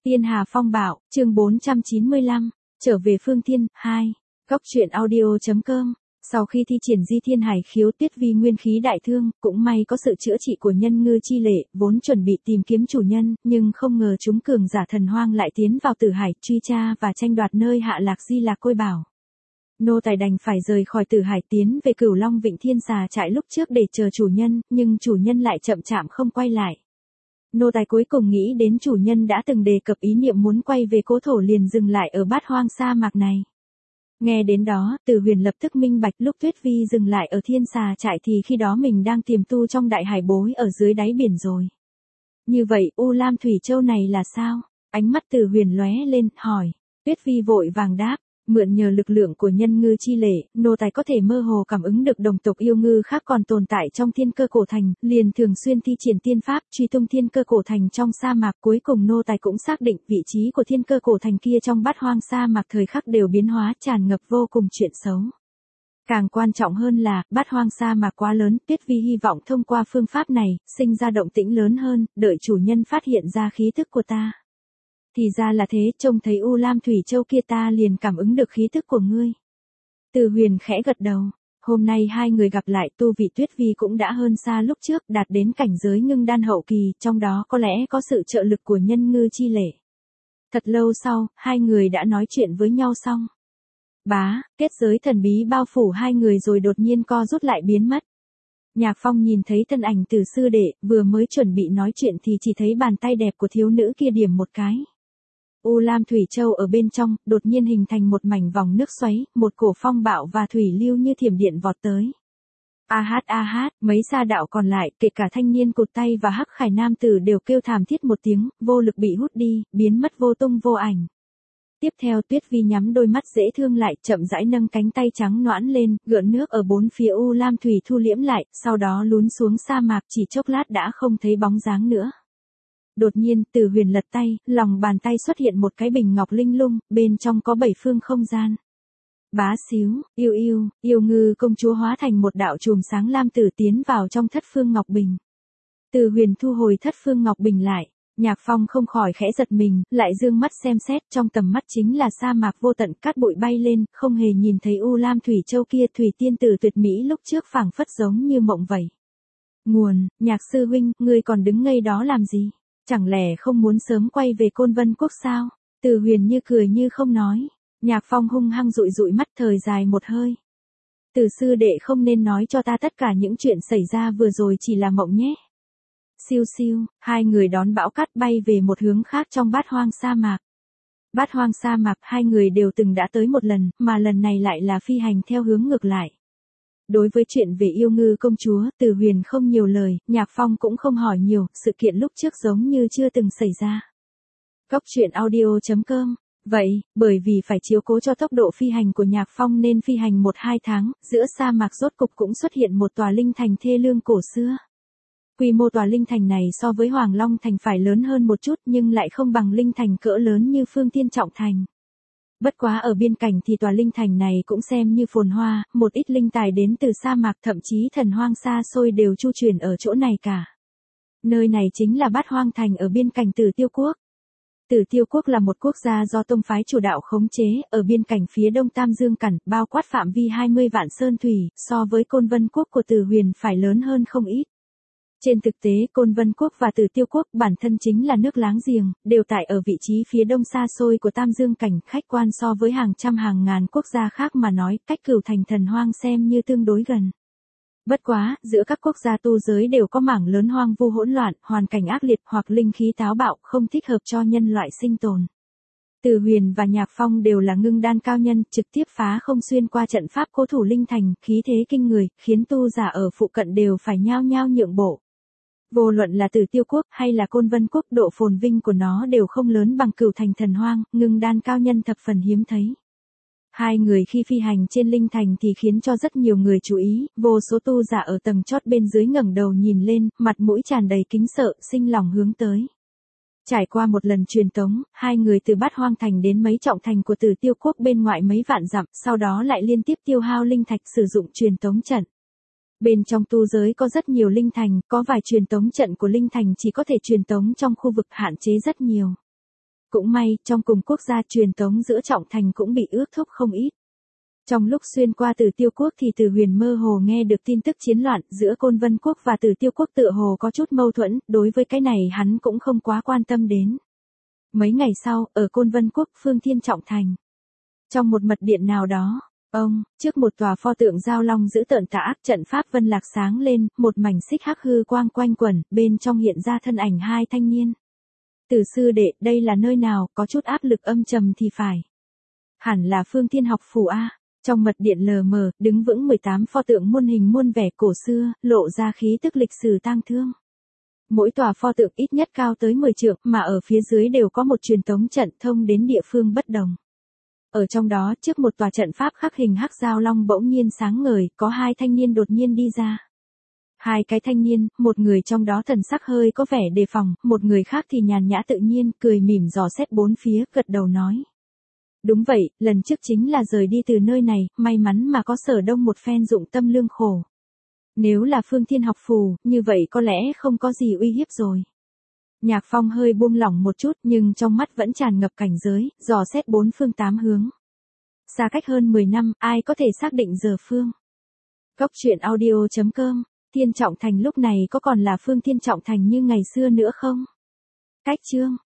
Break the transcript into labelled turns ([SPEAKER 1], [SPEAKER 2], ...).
[SPEAKER 1] Tiên Hà Phong Bạo, chương 495, trở về Phương Thiên, 2. Góc truyện audio.com. Sau khi thi triển Di Thiên Hải Khiếu, Tuyết Vi nguyên khí đại thương, cũng may có sự chữa trị của Nhân Ngư chi lệ, vốn chuẩn bị tìm kiếm chủ nhân, nhưng không ngờ chúng cường giả thần hoang lại tiến vào Tử Hải, truy tra và tranh đoạt nơi hạ lạc Di Lạc Côi Bảo. Nô tài đành phải rời khỏi Tử Hải tiến về Cửu Long Vịnh Thiên Xà trại lúc trước để chờ chủ nhân, nhưng chủ nhân lại chậm chạp không quay lại. Nô tài cuối cùng nghĩ đến chủ nhân đã từng đề cập ý niệm muốn quay về cố thổ, liền dừng lại ở Bát Hoang sa mạc này. Nghe đến đó, Tử Huyền lập tức minh bạch, lúc Tuyết Vi dừng lại ở Thiên Xà trại thì khi đó mình đang tiềm tu trong đại hải bối ở dưới đáy biển rồi. Như vậy, U Lam Thủy Châu này là sao? Ánh mắt Tử Huyền lóe lên, hỏi. Tuyết Vi vội vàng đáp. Mượn nhờ lực lượng của Nhân Ngư chi lệ, nô tài có thể mơ hồ cảm ứng được đồng tộc yêu ngư khác còn tồn tại trong Thiên Cơ Cổ Thành, liền thường xuyên thi triển tiên pháp truy tung Thiên Cơ Cổ Thành trong sa mạc. Cuối cùng nô tài cũng xác định vị trí của Thiên Cơ Cổ Thành kia trong Bát Hoang sa mạc thời khắc đều biến hóa, tràn ngập vô cùng chuyện xấu. Càng quan trọng hơn là, Bát Hoang sa mạc quá lớn, Tuyết Vi hy vọng thông qua phương pháp này, sinh ra động tĩnh lớn hơn, đợi chủ nhân phát hiện ra khí tức của ta. Thì ra là thế, trông thấy U Lam Thủy Châu kia ta liền cảm ứng được khí tức của ngươi. Từ Huyền khẽ gật đầu. Hôm nay hai người gặp lại, tu vị Tuyết Vi cũng đã hơn xa lúc trước, đạt đến cảnh giới ngưng đan hậu kỳ, trong đó có lẽ có sự trợ lực của Nhân Ngư chi lệ. Thật lâu sau, hai người đã nói chuyện với nhau xong. Bá, kết giới thần bí bao phủ hai người rồi đột nhiên co rút lại biến mất. Nhạc Phong nhìn thấy thân ảnh Từ sư đệ, vừa mới chuẩn bị nói chuyện thì chỉ thấy bàn tay đẹp của thiếu nữ kia điểm một cái. U Lam Thủy Châu ở bên trong, đột nhiên hình thành một mảnh vòng nước xoáy, một cổ phong bạo và thủy lưu như thiểm điện vọt tới. A hát, mấy sa đạo còn lại, kể cả thanh niên cụt tay và Hắc Khải nam tử đều kêu thảm thiết một tiếng, vô lực bị hút đi, biến mất vô tung vô ảnh. Tiếp theo Tuyết Vi nhắm đôi mắt dễ thương lại, chậm rãi nâng cánh tay trắng nõn lên, gợn nước ở bốn phía U Lam Thủy thu liễm lại, sau đó lún xuống sa mạc, chỉ chốc lát đã không thấy bóng dáng nữa. Đột nhiên, Tử Huyền lật tay, lòng bàn tay xuất hiện một cái bình ngọc linh lung, bên trong có 7 phương không gian. Bá xíu, yêu ngư công chúa hóa thành một đạo chùm sáng lam tử tiến vào trong thất phương ngọc bình. Tử Huyền thu hồi thất phương ngọc bình lại, Nhạc Phong không khỏi khẽ giật mình, lại dương mắt xem xét, trong tầm mắt chính là sa mạc vô tận, cát bụi bay lên, không hề nhìn thấy U Lam Thủy Châu kia, thủy tiên tử tuyệt mỹ lúc trước phảng phất giống như mộng vậy. Nguồn, Nhạc sư huynh, ngươi còn đứng ngây đó làm gì? Chẳng lẽ không muốn sớm quay về Côn Vân Quốc sao? Từ Huyền như cười như không nói. Nhạc Phong hung hăng dụi dụi mắt, thời dài một hơi. Từ sư đệ không nên nói cho ta tất cả những chuyện xảy ra vừa rồi chỉ là mộng nhé. Siêu siêu, hai người đón bão cát bay về một hướng khác trong Bát Hoang sa mạc. Bát Hoang sa mạc hai người đều từng đã tới một lần, mà lần này lại là phi hành theo hướng ngược lại. Đối với chuyện về yêu ngư công chúa, Từ Huyền không nhiều lời, Nhạc Phong cũng không hỏi nhiều, sự kiện lúc trước giống như chưa từng xảy ra. Góc truyện audio.com. Vậy, bởi vì phải chiếu cố cho tốc độ phi hành của Nhạc Phong nên phi hành 1-2 tháng, giữa sa mạc rốt cục cũng xuất hiện một tòa linh thành thê lương cổ xưa. Quy mô tòa linh thành này so với Hoàng Long thành phải lớn hơn một chút nhưng lại không bằng linh thành cỡ lớn như Phương Thiên Trọng thành. Bất quá ở biên cảnh thì tòa linh thành này cũng xem như phồn hoa, một ít linh tài đến từ sa mạc thậm chí thần hoang xa xôi đều chu chuyển ở chỗ này cả. Nơi này chính là Bát Hoang thành ở biên cảnh Tử Tiêu Quốc. Tử Tiêu Quốc là một quốc gia do tông phái chủ đạo khống chế, ở biên cảnh phía đông Tam Dương Cẩn, bao quát phạm vi 20 vạn sơn thủy, so với Côn Vân Quốc của Tử Huyền phải lớn hơn không ít. Trên thực tế, Côn Vân Quốc và Tử Tiêu Quốc bản thân chính là nước láng giềng, đều tại ở vị trí phía đông xa xôi của Tam Dương Cảnh, khách quan so với hàng trăm hàng ngàn quốc gia khác mà nói, cách Cửu Thành thần hoang xem như tương đối gần. Bất quá, giữa các quốc gia tu giới đều có mảng lớn hoang vu hỗn loạn, hoàn cảnh ác liệt hoặc linh khí táo bạo, không thích hợp cho nhân loại sinh tồn. Từ Huyền và Nhạc Phong đều là ngưng đan cao nhân, trực tiếp phá không xuyên qua trận pháp cố thủ linh thành, khí thế kinh người, khiến tu giả ở phụ cận đều phải nhao nhao nhượng bộ. Vô luận là Tử Tiêu Quốc hay là Côn Vân Quốc, độ phồn vinh của nó đều không lớn bằng Cửu Thành thần hoang, ngưng đan cao nhân thập phần hiếm thấy. Hai người khi phi hành trên linh thành thì khiến cho rất nhiều người chú ý, vô số tu giả ở tầng chót bên dưới ngẩng đầu nhìn lên, mặt mũi tràn đầy kính sợ, sinh lòng hướng tới. Trải qua một lần truyền tống, hai người từ Bát Hoang thành đến mấy trọng thành của Tử Tiêu Quốc bên ngoại mấy vạn dặm, sau đó lại liên tiếp tiêu hao linh thạch sử dụng truyền tống trận. Bên trong tu giới có rất nhiều linh thành, có vài truyền tống trận của linh thành chỉ có thể truyền tống trong khu vực hạn chế rất nhiều. Cũng may, trong cùng quốc gia truyền tống giữa Trọng Thành cũng bị ước thúc không ít. Trong lúc xuyên qua Từ Tiêu Quốc thì Từ Huyền mơ hồ nghe được tin tức chiến loạn giữa Côn Vân Quốc và Từ Tiêu Quốc tựa hồ có chút mâu thuẫn, đối với cái này hắn cũng không quá quan tâm đến. Mấy ngày sau, ở Côn Vân Quốc Phương Thiên Trọng Thành. Trong một mật điện nào đó, trước một tòa pho tượng giao long giữ tợn tà ác, trận pháp vân lạc sáng lên, một mảnh xích hắc hư quang quanh quẩn, bên trong hiện ra thân ảnh hai thanh niên. Từ sư đệ, đây là nơi nào, có chút áp lực âm trầm thì phải. Hẳn là Phương Thiên học phủ a. Trong mật điện lờ mờ, đứng vững 18 pho tượng muôn hình muôn vẻ cổ xưa, lộ ra khí tức lịch sử tang thương. Mỗi tòa pho tượng ít nhất cao tới 10 trượng, mà ở phía dưới đều có một truyền tống trận thông đến địa phương bất đồng. Ở trong đó, trước một tòa trận pháp khắc hình hắc giao long bỗng nhiên sáng ngời, có hai thanh niên đột nhiên đi ra. Hai cái thanh niên, một người trong đó thần sắc hơi có vẻ đề phòng, một người khác thì nhàn nhã tự nhiên, cười mỉm dò xét bốn phía, gật đầu nói. Đúng vậy, lần trước chính là rời đi từ nơi này, may mắn mà có Sở Đông một phen dụng tâm lương khổ. Nếu là Phương Thiên học phù, như vậy có lẽ không có gì uy hiếp rồi. Nhạc Phong hơi buông lỏng một chút nhưng trong mắt vẫn tràn ngập cảnh giới, dò xét bốn phương tám hướng. Xa cách hơn 10 năm, ai có thể xác định giờ phương. Góc truyện audio.com, Thiên Trọng Thành lúc này có còn là Phương Thiên Trọng Thành như ngày xưa nữa không? Cách chương